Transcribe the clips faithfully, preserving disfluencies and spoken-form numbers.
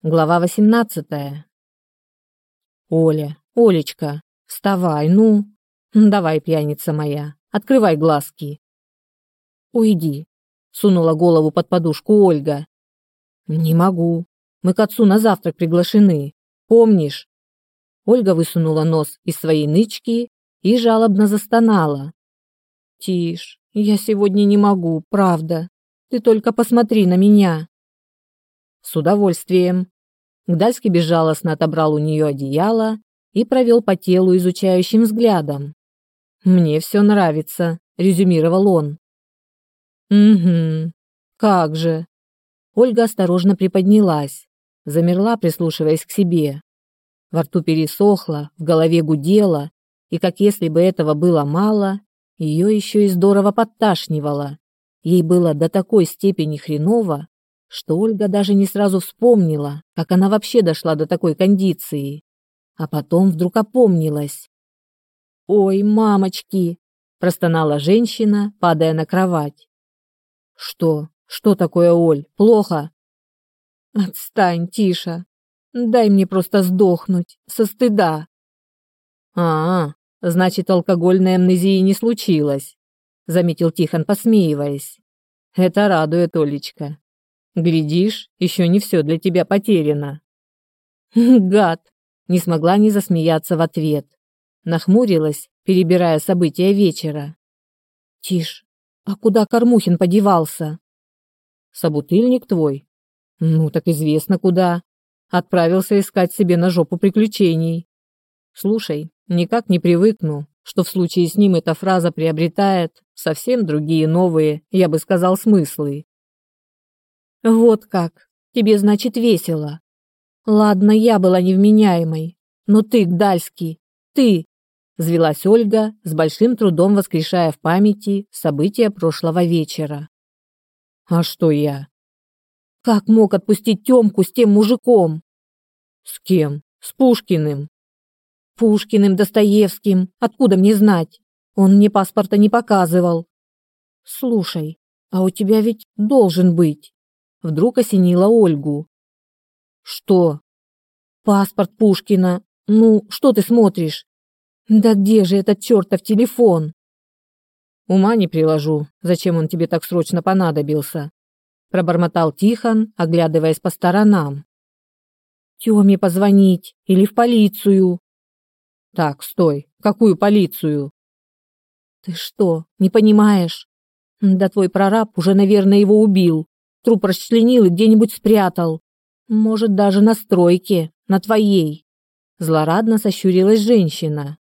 Глава восемнадцатая. Оля, Олечка, вставай, ну. Давай, пьяница моя, открывай глазки. Уйди, сунула голову под подушку Ольга. Не могу. Мы к отцу на завтрак приглашены. Помнишь? Ольга высунула нос из своей нычки и жалобно застонала. Тише, я сегодня не могу, правда. Ты только посмотри на меня. С удовольствием. Гдальский безжалостно отобрал у нее одеяло и провел по телу изучающим взглядом. «Мне все нравится», — резюмировал он. «Угу, как же». Ольга осторожно приподнялась, замерла, прислушиваясь к себе. Во рту пересохло, в голове гудело, и, как если бы этого было мало, ее еще и здорово подташнивало. Ей было до такой степени хреново, что Ольга даже не сразу вспомнила, как она вообще дошла до такой кондиции. А потом вдруг опомнилась. «Ой, мамочки!» – простонала женщина, падая на кровать. «Что? Что такое, Оль? Плохо?» «Отстань, Тиша. Дай мне просто сдохнуть, со стыда». «А, значит, алкогольной амнезии не случилось», – заметил Тихон, посмеиваясь. «Это радует, Олечка. Глядишь, еще не все для тебя потеряно». «Гад!» — не смогла не засмеяться в ответ. Нахмурилась, перебирая события вечера. «Тишь, а куда Кормухин подевался?» «Собутыльник твой?» «Ну, так известно куда. Отправился искать себе на жопу приключений. Слушай, никак не привыкну, что в случае с ним эта фраза приобретает совсем другие новые, я бы сказал, смыслы». «Вот как. Тебе, значит, весело. Ладно, я была невменяемой, но ты, Гдальский, ты!» Взвилась Ольга, с большим трудом воскрешая в памяти события прошлого вечера. «А что я?» «Как мог отпустить Тёмку с тем мужиком?» «С кем? С Пушкиным?» «Пушкиным, Достоевским. Откуда мне знать? Он мне паспорта не показывал». «Слушай, а у тебя ведь должен быть...» Вдруг осенила Ольгу. «Что?» «Паспорт Пушкина. Ну, что ты смотришь? Да где же этот чертов телефон?» «Ума не приложу, зачем он тебе так срочно понадобился?» Пробормотал Тихон, оглядываясь по сторонам. «Тёме позвонить или в полицию?» «Так, стой, какую полицию?» «Ты что, не понимаешь? Да твой прораб уже, наверное, его убил. Труп расчленил и где-нибудь спрятал. Может, даже на стройке, на твоей». Злорадно сощурилась женщина.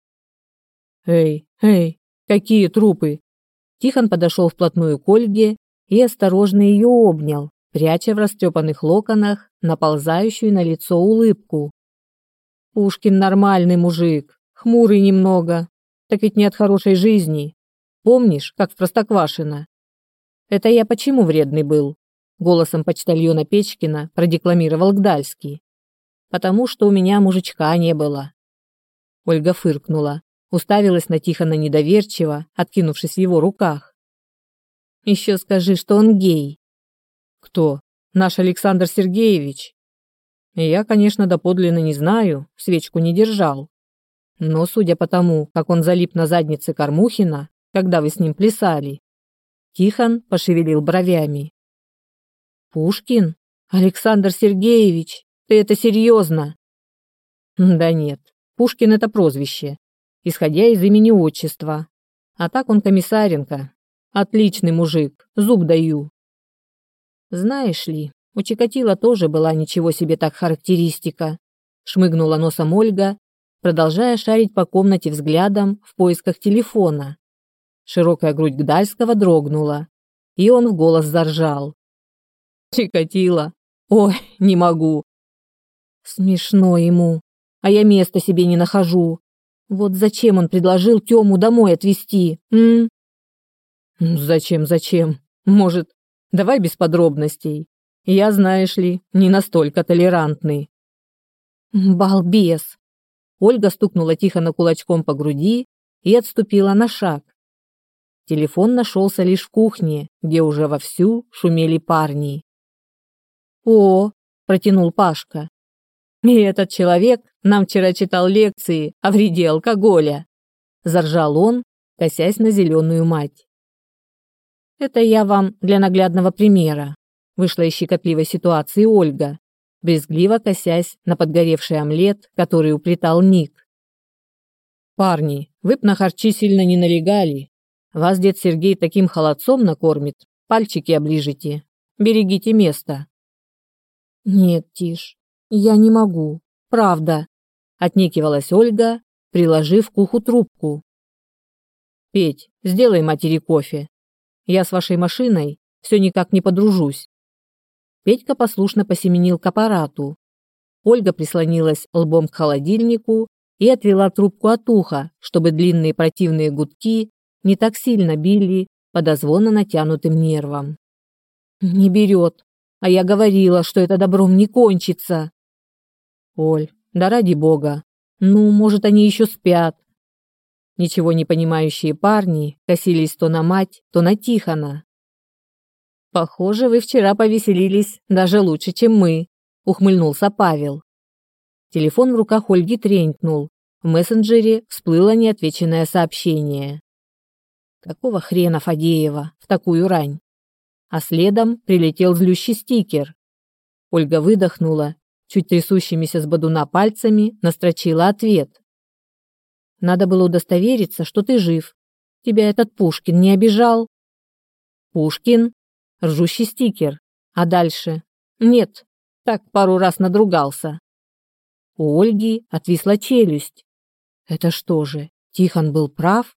«Эй, эй, какие трупы?» Тихон подошел вплотную к Ольге и осторожно ее обнял, пряча в растрепанных локонах наползающую на лицо улыбку. «Пушкин нормальный мужик, хмурый немного, так ведь не от хорошей жизни. Помнишь, как в Простоквашино? Это я почему вредный был?» Голосом почтальона Печкина продекламировал Гдальский. «Потому что у меня мужичка не было». Ольга фыркнула, уставилась на Тихона недоверчиво, откинувшись в его руках. «Еще скажи, что он гей». «Кто? Наш Александр Сергеевич?» «Я, конечно, доподлинно не знаю, свечку не держал. Но, судя по тому, как он залип на заднице Кормухина, когда вы с ним плясали...» Тихон пошевелил бровями. «Пушкин? Александр Сергеевич? Ты это серьезно?» «Да нет, Пушкин — это прозвище, исходя из имени-отчества. А так он Комиссаренко. Отличный мужик, зуб даю». «Знаешь ли, у Чикатило тоже была ничего себе так характеристика», шмыгнула носом Ольга, продолжая шарить по комнате взглядом в поисках телефона. Широкая грудь Гдальского дрогнула, и он в голос заржал. «Чикатило? Ой, не могу». «Смешно ему, а я места себе не нахожу. Вот зачем он предложил Тему домой отвезти, м?» «Зачем, зачем? Может, давай без подробностей. Я, знаешь ли, не настолько толерантный». «Балбес!» Ольга стукнула Тихона кулачком по груди и отступила на шаг. Телефон нашелся лишь в кухне, где уже вовсю шумели парни. «О!» – протянул Пашка. И этот человек нам вчера читал лекции о вреде алкоголя. Заржал он, косясь на зеленую мать. Это я вам для наглядного примера. Вышла из щекотливой ситуации Ольга, брезгливо косясь на подгоревший омлет, который уплетал Ник. «Парни, вы б на харчи сильно не налегали. Вас дед Сергей таким холодцом накормит, пальчики оближете. Берегите место». «Нет, Тиш, я не могу, правда», — отнекивалась Ольга, приложив к уху трубку. «Петь, сделай матери кофе. Я с вашей машиной все никак не подружусь». Петька послушно посеменил к аппарату. Ольга прислонилась лбом к холодильнику и отвела трубку от уха, чтобы длинные противные гудки не так сильно били по дозвонно натянутым нервам. «Не берет, а я говорила, что это добром не кончится». «Оль, да ради бога, ну, может, они еще спят». Ничего не понимающие парни косились то на мать, то на Тихона. «Похоже, вы вчера повеселились даже лучше, чем мы», — ухмыльнулся Павел. Телефон в руках Ольги тренькнул. В мессенджере всплыло неотвеченное сообщение. Какого хрена Фадеева в такую рань? А следом прилетел злющий стикер. Ольга выдохнула, чуть трясущимися с бодуна пальцами настрочила ответ. «Надо было удостовериться, что ты жив. Тебя этот Пушкин не обижал?» «Пушкин?» Ржущий стикер. А дальше? Нет, так пару раз надругался. У Ольги отвисла челюсть. Это что же, Тихон был прав?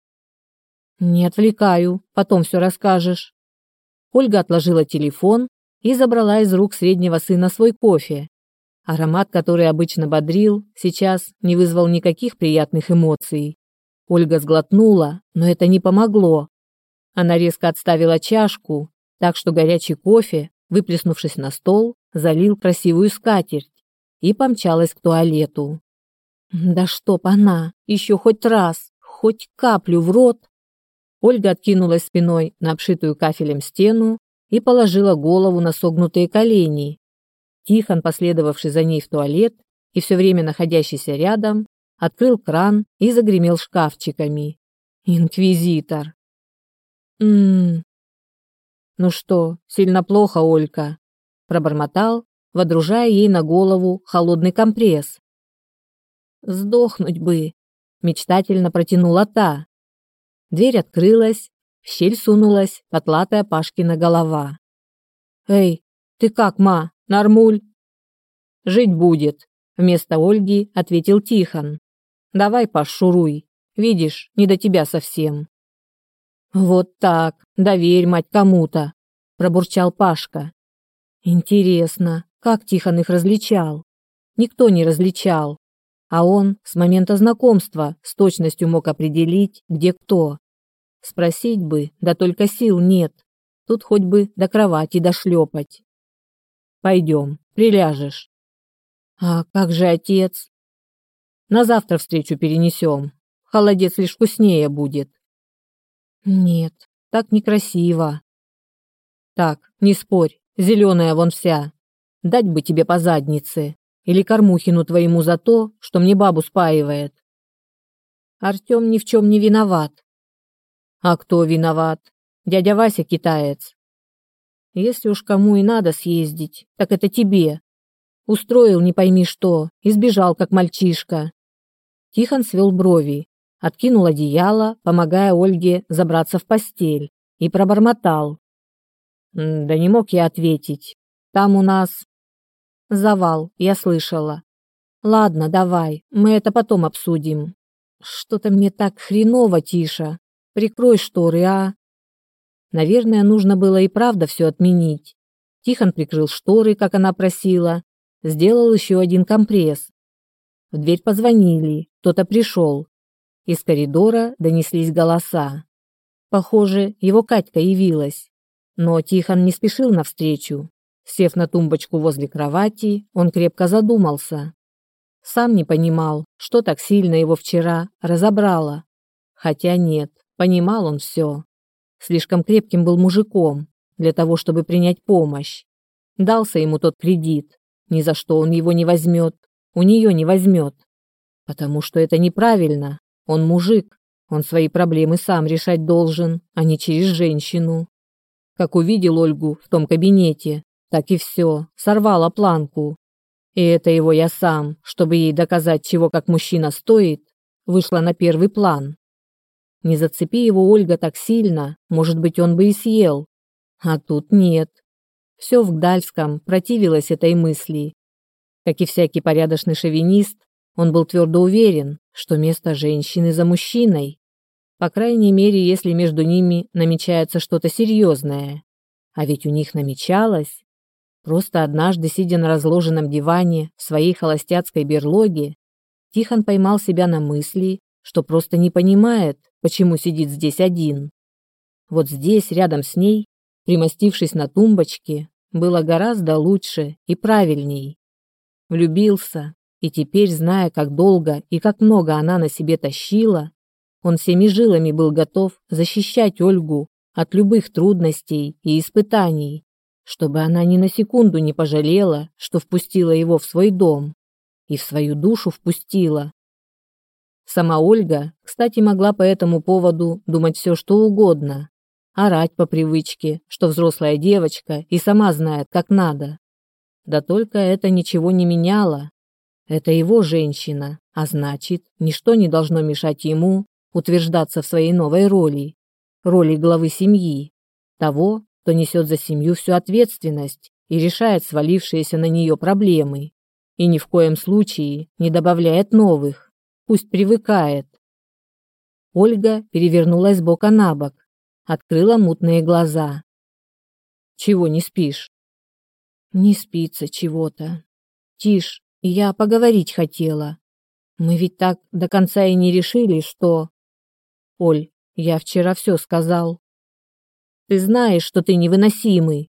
Не отвлекаю, потом все расскажешь. Ольга отложила телефон и забрала из рук среднего сына свой кофе. Аромат, который обычно бодрил, сейчас не вызвал никаких приятных эмоций. Ольга сглотнула, но это не помогло. Она резко отставила чашку, так что горячий кофе, выплеснувшись на стол, залил красивую скатерть и помчалась к туалету. Да чтоб она, еще хоть раз, хоть каплю в рот. Ольга откинулась спиной на обшитую кафелем стену и положила голову на согнутые колени. Тихон, последовавший за ней в туалет и все время находящийся рядом, открыл кран и загремел шкафчиками. Инквизитор. Ммм. «Ну что, сильно плохо, Олька?» – пробормотал, водружая ей на голову холодный компресс. «Сдохнуть бы!» – мечтательно протянула та. Дверь открылась, в щель сунулась потлатая Пашкина голова. «Эй, ты как, ма, нормуль?» «Жить будет», – вместо Ольги ответил Тихон. «Давай, Паш, шуруй, видишь, не до тебя совсем». «Вот так, доверь, мать, кому-то», – пробурчал Пашка. «Интересно, как Тихон их различал?» Никто не различал, а он с момента знакомства с точностью мог определить, где кто. Спросить бы, да только сил нет, тут хоть бы до кровати дошлепать. «Пойдем, приляжешь». «А как же отец?» «На завтра встречу перенесем, холодец лишь вкуснее будет». «Нет, так некрасиво». «Так, не спорь, зеленая вон вся. Дать бы тебе по заднице. Или Кормухину твоему за то, что мне бабу спаивает». Артем ни в чем не виноват. «А кто виноват? Дядя Вася китаец. Если уж кому и надо съездить, так это тебе. Устроил не пойми что, и сбежал как мальчишка». Тихон свел брови, откинул одеяло, помогая Ольге забраться в постель, и пробормотал. «Да не мог я ответить. Там у нас...» «Завал, я слышала. Ладно, давай, мы это потом обсудим. Что-то мне так хреново, Тиша. Прикрой шторы, а?» Наверное, нужно было и правда все отменить. Тихон прикрыл шторы, как она просила, сделал еще один компресс. В дверь позвонили, кто-то пришел. Из коридора донеслись голоса. Похоже, его Катька явилась. Но Тихон не спешил навстречу. Сев на тумбочку возле кровати, он крепко задумался. Сам не понимал, что так сильно его вчера разобрало. Хотя нет, понимал он все. Слишком крепким был мужиком для того, чтобы принять помощь. Дался ему тот кредит, ни за что он его не возьмет. у нее не возьмет. Потому что это неправильно. Он мужик, он свои проблемы сам решать должен, а не через женщину. Как увидел Ольгу в том кабинете, так и все, сорвала планку. И это его я сам, чтобы ей доказать, чего как мужчина стоит, вышла на первый план. Не зацепи его Ольга так сильно, может быть, он бы и съел. А тут нет. Все в Гдальском противилось этой мысли. Как и всякий порядочный шовинист, он был твердо уверен, что место женщины за мужчиной. По крайней мере, если между ними намечается что-то серьезное. А ведь у них намечалось. Просто однажды, сидя на разложенном диване в своей холостяцкой берлоге, Тихон поймал себя на мысли, что просто не понимает, почему сидит здесь один. Вот здесь, рядом с ней, примостившись на тумбочке, было гораздо лучше и правильней. Влюбился, и теперь, зная, как долго и как много она на себе тащила, он всеми жилами был готов защищать Ольгу от любых трудностей и испытаний, чтобы она ни на секунду не пожалела, что впустила его в свой дом и в свою душу впустила. Сама Ольга, кстати, могла по этому поводу думать все, что угодно, орать по привычке, что взрослая девочка и сама знает, как надо. Да только это ничего не меняло. Это его женщина, а значит, ничто не должно мешать ему утверждаться в своей новой роли, роли главы семьи, того, кто несет за семью всю ответственность и решает свалившиеся на нее проблемы, и ни в коем случае не добавляет новых, пусть привыкает. Ольга перевернулась с бока на бок, открыла мутные глаза. «Чего не спишь?» «Не спится чего-то. Тише, я поговорить хотела. Мы ведь так до конца и не решили, что...» «Оль, я вчера все сказал». «Ты знаешь, что ты невыносимый».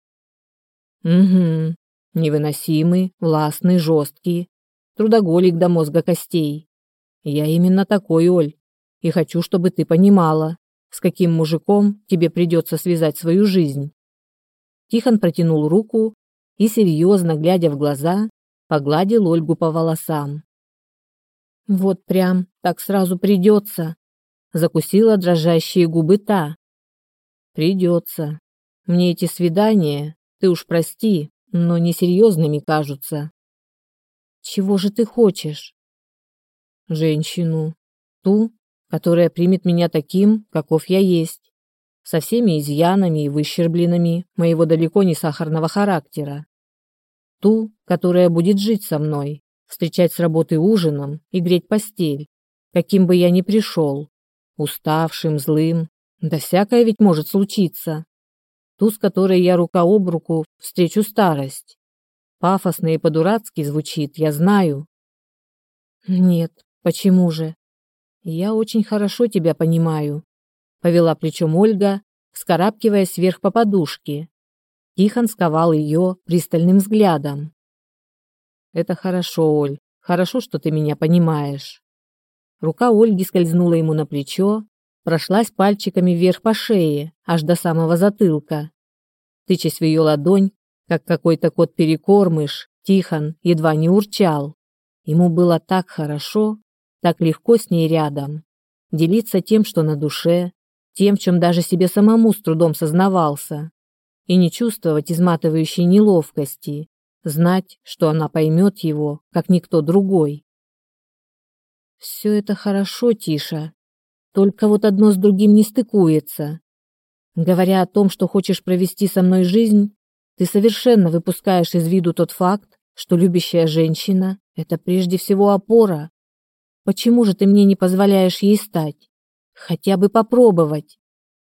«Угу, невыносимый, властный, жесткий, трудоголик до мозга костей. Я именно такой, Оль, и хочу, чтобы ты понимала, с каким мужиком тебе придется связать свою жизнь». Тихон протянул руку и, серьезно глядя в глаза, погладил Ольгу по волосам. «Вот прям так сразу придется», — закусила дрожащие губы та. «Придется. Мне эти свидания, ты уж прости, но несерьезными кажутся». «Чего же ты хочешь?» «Женщину. Ту, которая примет меня таким, каков я есть, со всеми изъянами и выщерблениями моего далеко не сахарного характера. Ту, которая будет жить со мной, встречать с работы ужином и греть постель, каким бы я ни пришел, уставшим, злым, да всякое ведь может случиться. Ту, с которой я рука об руку встречу старость. Пафосно и по-дурацки звучит, я знаю». «Нет, почему же? Я очень хорошо тебя понимаю», — повела плечом Ольга, вскарабкиваясь вверх по подушке. Тихон сковал ее пристальным взглядом. «Это хорошо, Оль, хорошо, что ты меня понимаешь». Рука Ольги скользнула ему на плечо, прошлась пальчиками вверх по шее, аж до самого затылка. Тычась в ее ладонь, как какой-то кот-перекормыш, Тихон едва не урчал. Ему было так хорошо, так легко с ней рядом, делиться тем, что на душе, тем, в чем даже себе самому с трудом сознавался, и не чувствовать изматывающей неловкости, знать, что она поймет его, как никто другой. «Все это хорошо, Тиша, только вот одно с другим не стыкуется. Говоря о том, что хочешь провести со мной жизнь, ты совершенно выпускаешь из виду тот факт, что любящая женщина — это прежде всего опора. Почему же ты мне не позволяешь ей стать? Хотя бы попробовать».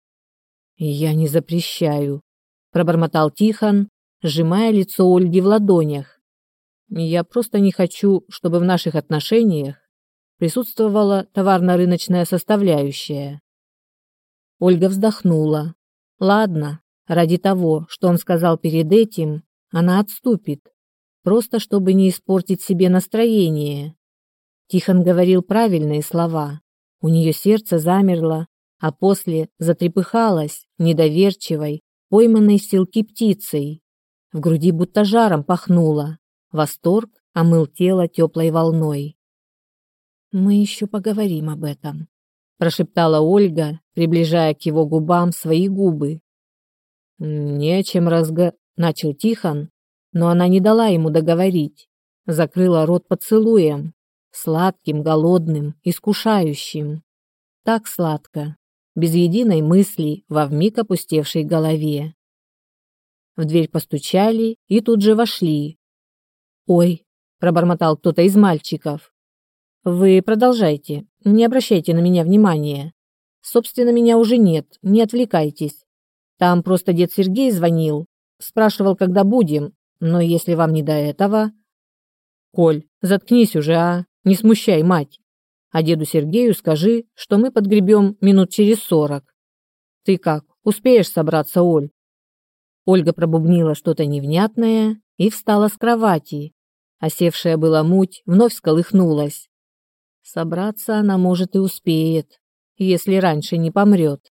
«Я не запрещаю», — пробормотал Тихон, сжимая лицо Ольги в ладонях. «Я просто не хочу, чтобы в наших отношениях присутствовала товарно-рыночная составляющая». Ольга вздохнула. Ладно, ради того, что он сказал перед этим, она отступит, просто чтобы не испортить себе настроение. Тихон говорил правильные слова. У нее сердце замерло, а после затрепыхалось недоверчивой, пойманной в селки птицей. В груди будто жаром пахнуло. Восторг омыл тело теплой волной. «Мы еще поговорим об этом», – прошептала Ольга, приближая к его губам свои губы. «Не о чем разго...» – начал Тихон, но она не дала ему договорить, закрыла рот поцелуем, сладким, голодным, искушающим. Так сладко, без единой мысли во вмиг опустевшей голове. В дверь постучали и тут же вошли. «Ой», – пробормотал кто-то из мальчиков. «Вы продолжайте, не обращайте на меня внимания. Собственно, меня уже нет, не отвлекайтесь. Там просто дед Сергей звонил, спрашивал, когда будем, но если вам не до этого...» «Коль, заткнись уже, а, не смущай мать. А деду Сергею скажи, что мы подгребем минут через сорок. Ты как, успеешь собраться, Оль?» Ольга пробубнила что-то невнятное и встала с кровати. Осевшая была муть вновь всколыхнулась. Собраться она, может, и успеет, если раньше не помрет.